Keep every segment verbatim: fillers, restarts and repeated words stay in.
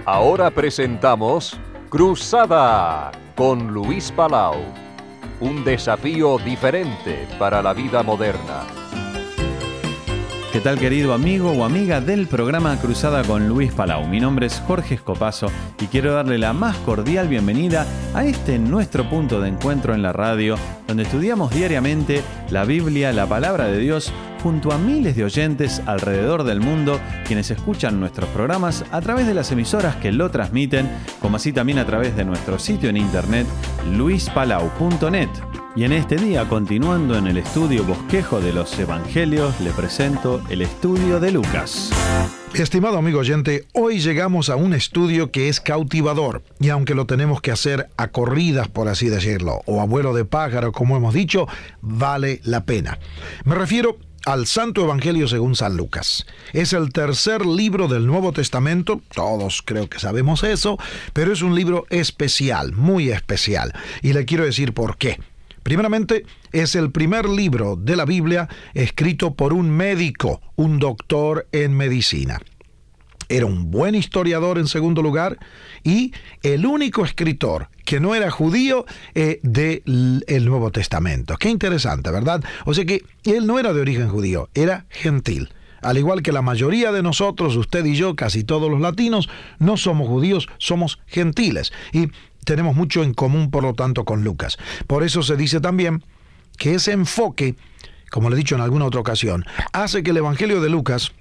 Ahora presentamos Cruzada con Luis Palau. Un desafío diferente para la vida moderna. ¿Qué tal, querido amigo o amiga del programa Cruzada con Luis Palau? Mi nombre es Jorge Escopazo y quiero darle la más cordial bienvenida a este nuestro punto de encuentro en la radio, donde estudiamos diariamente la Biblia, la palabra de Dios, junto a miles de oyentes alrededor del mundo, quienes escuchan nuestros programas a través de las emisoras que lo transmiten, como así también a través de nuestro sitio en internet, luis palau punto net. Y en este día, continuando en el estudio bosquejo de los Evangelios, le presento el estudio de Lucas. Estimado amigo oyente, hoy llegamos a un estudio que es cautivador, y aunque lo tenemos que hacer a corridas, por así decirlo, o a vuelo de pájaro, como hemos dicho, vale la pena. Me refiero al Santo Evangelio según San Lucas. Es el tercer libro del Nuevo Testamento, todos creo que sabemos eso, pero es un libro especial, muy especial, y le quiero decir por qué. Primeramente, es el primer libro de la Biblia escrito por un médico, un doctor en medicina. Era un buen historiador en segundo lugar y el único escritor que no era judío eh, del Nuevo Testamento. Qué interesante, ¿verdad? O sea que él no era de origen judío, era gentil. Al igual que la mayoría de nosotros, usted y yo, casi todos los latinos, no somos judíos, somos gentiles. Y tenemos mucho en común, por lo tanto, con Lucas. Por eso se dice también que ese enfoque, como le he dicho en alguna otra ocasión, hace que el Evangelio de Lucas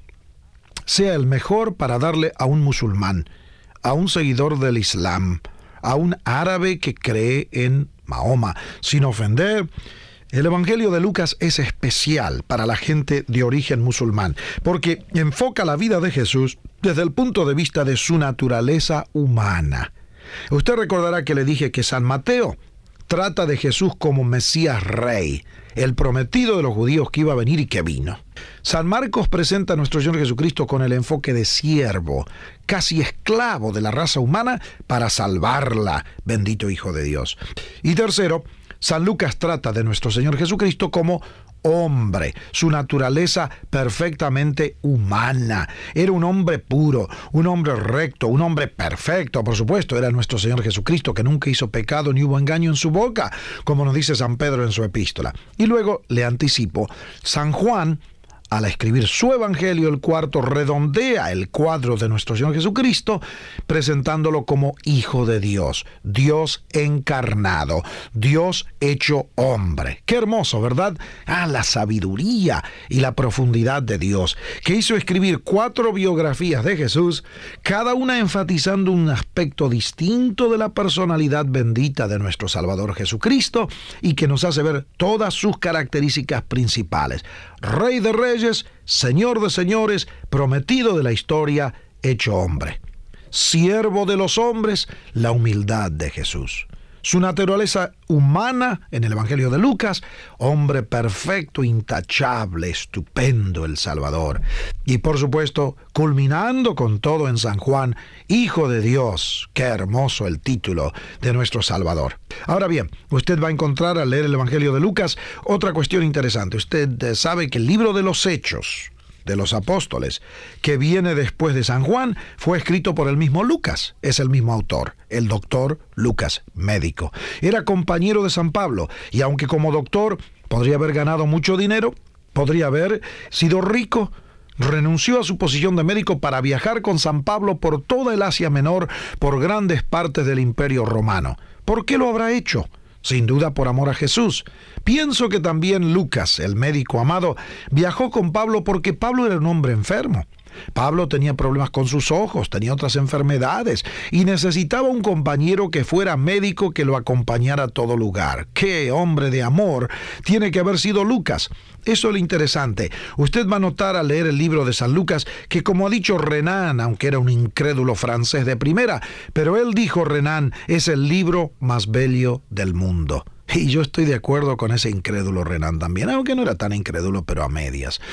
sea el mejor para darle a un musulmán, a un seguidor del Islam, a un árabe que cree en Mahoma, sin ofender. El Evangelio de Lucas es especial para la gente de origen musulmán, porque enfoca la vida de Jesús desde el punto de vista de su naturaleza humana. Usted recordará que le dije que San Mateo trata de Jesús como Mesías Rey, el prometido de los judíos que iba a venir y que vino. San Marcos presenta a nuestro Señor Jesucristo con el enfoque de siervo, casi esclavo de la raza humana para salvarla, bendito Hijo de Dios. Y tercero, San Lucas trata de nuestro Señor Jesucristo como hombre, su naturaleza perfectamente humana. Era un hombre puro, un hombre recto, un hombre perfecto, por supuesto. Era nuestro Señor Jesucristo, que nunca hizo pecado ni hubo engaño en su boca, como nos dice San Pedro en su epístola. Y luego, le anticipo, San Juan, al escribir su Evangelio, el cuarto, redondea el cuadro de nuestro Señor Jesucristo, presentándolo como Hijo de Dios, Dios encarnado, Dios hecho hombre. Qué hermoso, ¿verdad? Ah, la sabiduría y la profundidad de Dios, que hizo escribir cuatro biografías de Jesús, cada una enfatizando un aspecto distinto de la personalidad bendita de nuestro Salvador Jesucristo, y que nos hace ver todas sus características principales. Rey de reyes, Señor de señores, prometido de la historia, hecho hombre. Siervo de los hombres, la humildad de Jesús. Su naturaleza humana, en el Evangelio de Lucas, hombre perfecto, intachable, estupendo el Salvador. Y por supuesto, culminando con todo en San Juan, Hijo de Dios. Qué hermoso el título de nuestro Salvador. Ahora bien, usted va a encontrar al leer el Evangelio de Lucas otra cuestión interesante. Usted sabe que el libro de los Hechos de los Apóstoles, que viene después de San Juan, fue escrito por el mismo Lucas. Es el mismo autor, el doctor Lucas, médico. Era compañero de San Pablo, y aunque como doctor podría haber ganado mucho dinero, podría haber sido rico, renunció a su posición de médico para viajar con San Pablo por toda el Asia Menor, por grandes partes del Imperio Romano. ¿Por qué lo habrá hecho? Sin duda por amor a Jesús. Pienso que también Lucas, el médico amado, viajó con Pablo porque Pablo era un hombre enfermo. Pablo tenía problemas con sus ojos, tenía otras enfermedades y necesitaba un compañero que fuera médico, que lo acompañara a todo lugar. ¡Qué hombre de amor tiene que haber sido Lucas! Eso es lo interesante. Usted va a notar al leer el libro de San Lucas que, como ha dicho Renan, aunque era un incrédulo francés de primera, pero él dijo, Renan, es el libro más bello del mundo. Y yo estoy de acuerdo con ese incrédulo Renan también, aunque no era tan incrédulo, pero a medias.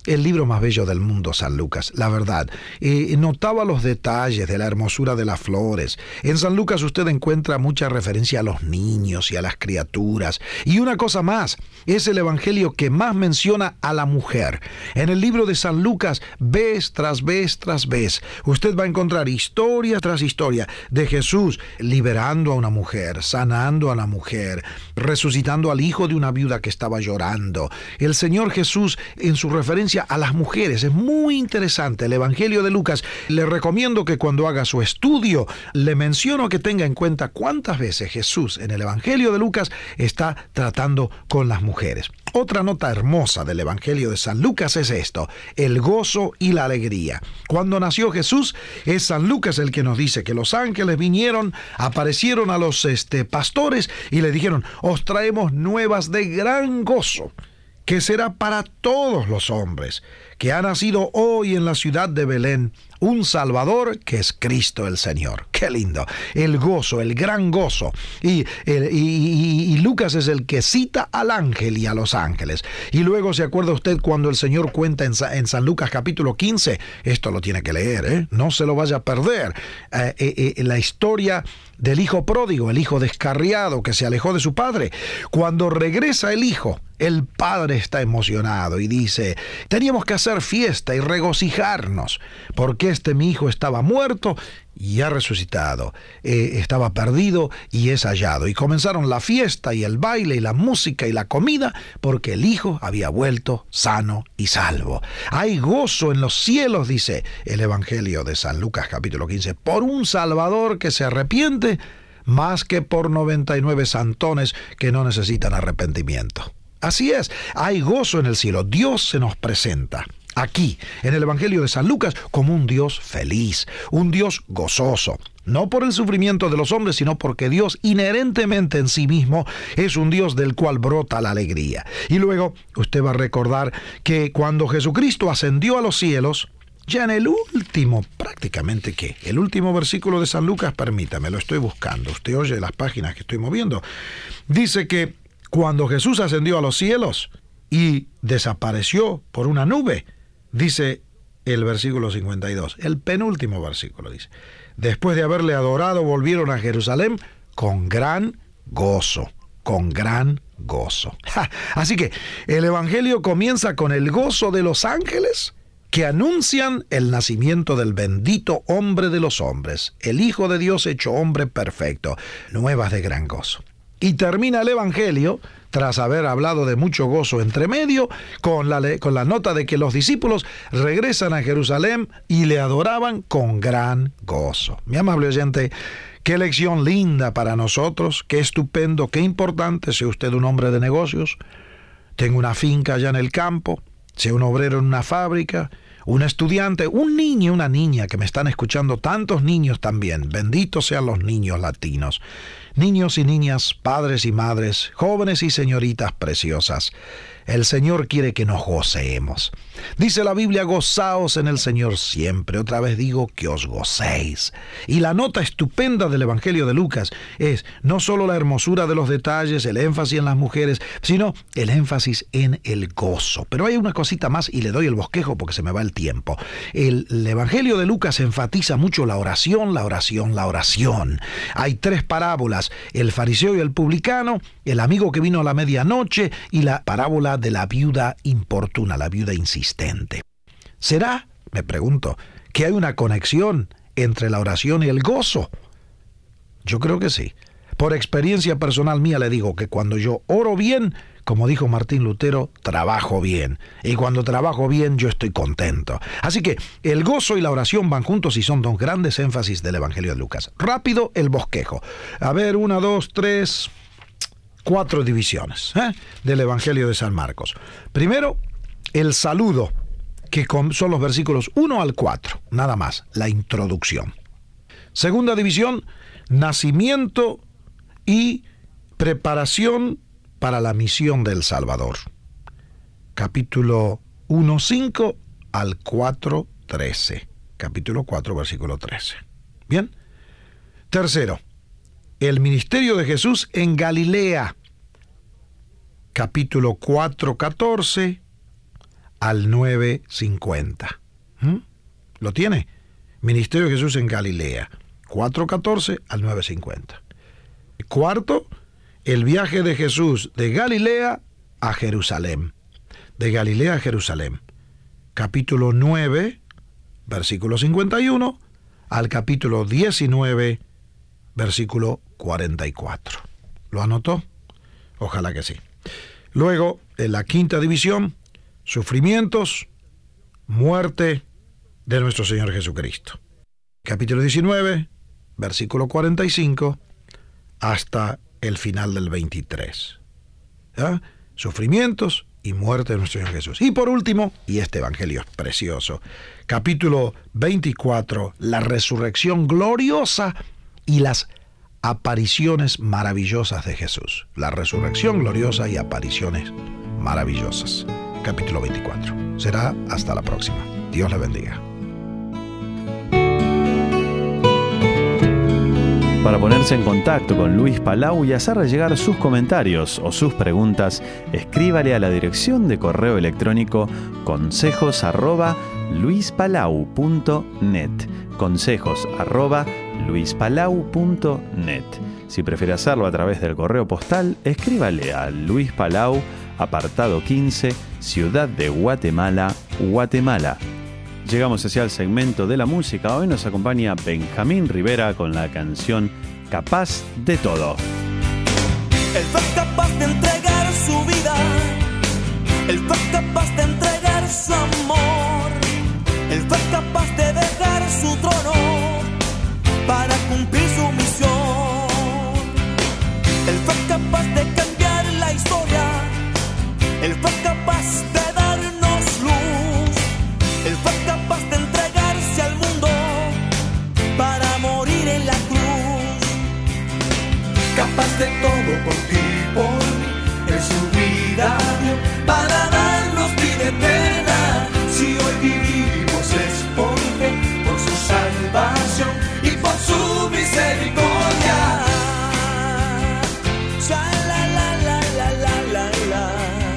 el libro más bello del mundo, San Lucas, la verdad. Eh, notaba los detalles de la hermosura de las flores. En San Lucas usted encuentra mucha referencia a los niños y a las criaturas. Y una cosa más, es el evangelio que más menciona a la mujer. En el libro de San Lucas, vez tras vez tras vez, usted va a encontrar historia tras historia de Jesús liberando a una mujer, sanando a la mujer, resucitando al hijo de una viuda que estaba llorando. El Señor Jesús en su referencia a las mujeres es muy interesante. El evangelio de Lucas, le recomiendo que cuando haga su estudio, le menciono que tenga en cuenta cuántas veces Jesús en el evangelio de Lucas está tratando con las mujeres. Otra nota hermosa del evangelio de San Lucas es esto: el gozo y la alegría. Cuando nació Jesús, es San Lucas el que nos dice que los ángeles vinieron, aparecieron a los este, pastores y le dijeron: os traemos nuevas de gran gozo, que será para todos los hombres, que ha nacido hoy en la ciudad de Belén un Salvador, que es Cristo el Señor. ¡Qué lindo! El gozo, el gran gozo. Y, el, y, y, y Lucas es el que cita al ángel y a los ángeles. Y luego, ¿se acuerda usted cuando el Señor cuenta en, en San Lucas capítulo quince? Esto lo tiene que leer, ¿eh? No se lo vaya a perder. Eh, eh, eh, la historia del hijo pródigo, el hijo descarriado que se alejó de su padre. Cuando regresa el hijo, el padre está emocionado y dice: teníamos que hacer fiesta y regocijarnos, porque este mi hijo estaba muerto y ha resucitado, eh, estaba perdido y es hallado. Y comenzaron la fiesta y el baile y la música y la comida, porque el hijo había vuelto sano y salvo. Hay gozo en los cielos, dice el evangelio de San Lucas capítulo quince, por un Salvador que se arrepiente, más que por noventa y nueve santones que no necesitan arrepentimiento. Así es, hay gozo en el cielo. Dios se nos presenta aquí, en el evangelio de San Lucas, como un Dios feliz, un Dios gozoso. No por el sufrimiento de los hombres, sino porque Dios inherentemente en sí mismo es un Dios del cual brota la alegría. Y luego usted va a recordar que cuando Jesucristo ascendió a los cielos, ya en el último, prácticamente ¿qué? El último versículo de San Lucas, permítame, lo estoy buscando. Usted oye las páginas que estoy moviendo. Dice que cuando Jesús ascendió a los cielos y desapareció por una nube, dice el versículo cincuenta y dos, el penúltimo versículo dice: después de haberle adorado, volvieron a Jerusalén con gran gozo, con gran gozo. Ja, así que el evangelio comienza con el gozo de los ángeles que anuncian el nacimiento del bendito hombre de los hombres, el Hijo de Dios hecho hombre perfecto, nuevas de gran gozo. Y termina el evangelio, tras haber hablado de mucho gozo entre medio, con la, con la nota de que los discípulos regresan a Jerusalén y le adoraban con gran gozo. Mi amable oyente, qué lección linda para nosotros, qué estupendo, qué importante. Sea usted un hombre de negocios, tenga una finca allá en el campo, sea un obrero en una fábrica, un estudiante, un niño, una niña que me están escuchando, tantos niños también, benditos sean los niños latinos, niños y niñas, padres y madres, jóvenes y señoritas preciosas. El Señor quiere que nos gocemos. Dice la Biblia: gozaos en el Señor siempre. Otra vez digo que os gocéis. Y la nota estupenda del Evangelio de Lucas es no solo la hermosura de los detalles, el énfasis en las mujeres, sino el énfasis en el gozo. Pero hay una cosita más y le doy el bosquejo porque se me va el tiempo. El, el Evangelio de Lucas enfatiza mucho la oración, la oración, la oración. Hay tres parábolas: el fariseo y el publicano, el amigo que vino a la medianoche y la parábola de la viuda importuna, la viuda insistente. ¿Será, me pregunto, que hay una conexión entre la oración y el gozo? Yo creo que sí. Por experiencia personal mía le digo que cuando yo oro bien, como dijo Martín Lutero, trabajo bien. Y cuando trabajo bien, yo estoy contento. Así que el gozo y la oración van juntos y son dos grandes énfasis del Evangelio de Lucas. Rápido el bosquejo. A ver, una, dos, tres... Cuatro divisiones ¿eh? del Evangelio de San Marcos. Primero, el saludo, que son los versículos uno al cuatro, nada más, la introducción. Segunda división, nacimiento y preparación para la misión del Salvador. Capítulo uno, cinco al cuatro, trece. Capítulo cuatro, versículo trece. Bien. Tercero, el ministerio de Jesús en Galilea, capítulo cuatro, catorce al nueve cincuenta. ¿Mm? ¿Lo tiene? Ministerio de Jesús en Galilea, cuatro catorce al nueve cincuenta. Cuarto, el viaje de Jesús de Galilea a Jerusalén. De Galilea a Jerusalén. Capítulo nueve, versículo cincuenta y uno, al capítulo diecinueve, versículo cuarenta y cuatro. ¿Lo anotó? Ojalá que sí. Luego, en la quinta división, sufrimientos, muerte de nuestro Señor Jesucristo. Capítulo diecinueve, versículo cuarenta y cinco, hasta el final del veintitrés. ¿Ya? Sufrimientos y muerte de nuestro Señor Jesús. Y por último, y este evangelio es precioso, capítulo veinticuatro, la resurrección gloriosa y las apariciones maravillosas de Jesús. La resurrección gloriosa y apariciones maravillosas. Capítulo veinticuatro. Será hasta la próxima. Dios le bendiga. Para ponerse en contacto con Luis Palau y hacerle llegar sus comentarios o sus preguntas, escríbale a la dirección de correo electrónico consejos arroba luispalau punto net. Consejos arroba luispalau punto net. Si prefiere hacerlo a través del correo postal, escríbale a Luis Palau, apartado quince, Ciudad de Guatemala, Guatemala. Llegamos hacia el segmento de la música. Hoy nos acompaña Benjamín Rivera con la canción Capaz de Todo. Él fue capaz de entregar su vida, Él fue capaz de entregar su amor, Él fue capaz de dejar su trono para cumplir su misión. Él fue capaz de cambiar la historia, Él fue capaz de darnos luz, Él fue capaz de entregarse al mundo para morir en la cruz. Capaz de todo por ti, por mí, en su vida dio para darnos vida eterna. Si hoy vivimos es por fe, por su salvación y por su misericordia. Sha, la, la, la, la, la, la, la.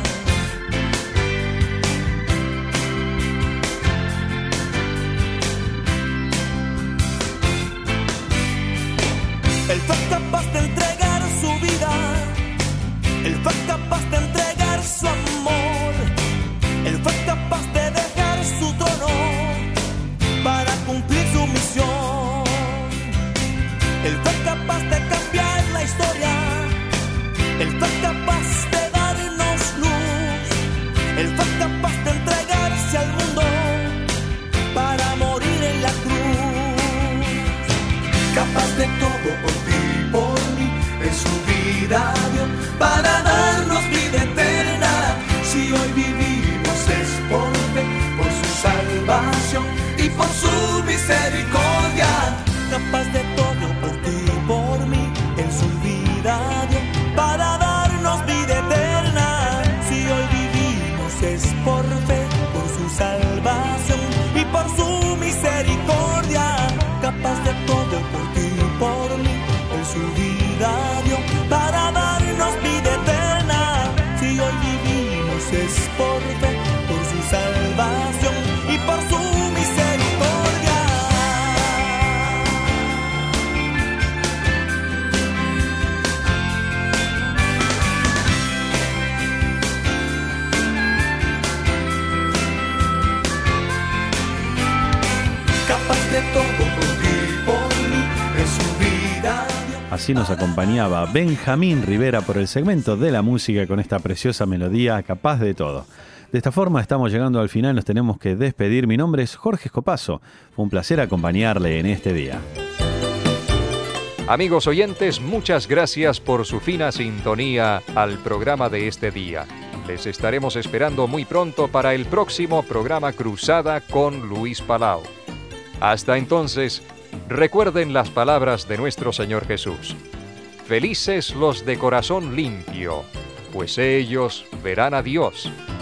Él fue capaz de entregar su vida, Él fue capaz de entregar su amor, Él fue capaz de dejar su trono para cumplir su misión. Él fue capaz de cambiar la historia, Él fue capaz de darnos luz, Él fue capaz de entregarse al mundo para morir en la cruz. Capaz de todo por ti, por mí, en su vida dio para darnos vida eterna. Si hoy vivimos es por fe, por su salvación y por su misericordia. Capaz de todo por ti, por mí, en su vida dio para darnos vida eterna. Si hoy vivimos es por fe, por su salvación y por su misericordia. Capaz de todo por ti, por mí, en su vida dio para darnos vida eterna. Si hoy vivimos es por fe, por su salvación y por su misericordia. Capaz de todo por ti, por mí, en su vida. Así nos acompañaba Benjamín Rivera por el segmento de la música con esta preciosa melodía Capaz de Todo. De esta forma estamos llegando al final, nos tenemos que despedir. Mi nombre es Jorge Escopazo. Fue un placer acompañarle en este día. Amigos oyentes, muchas gracias por su fina sintonía al programa de este día. Les estaremos esperando muy pronto para el próximo programa Cruzada con Luis Palau. Hasta entonces, recuerden las palabras de nuestro Señor Jesús. Felices los de corazón limpio, pues ellos verán a Dios.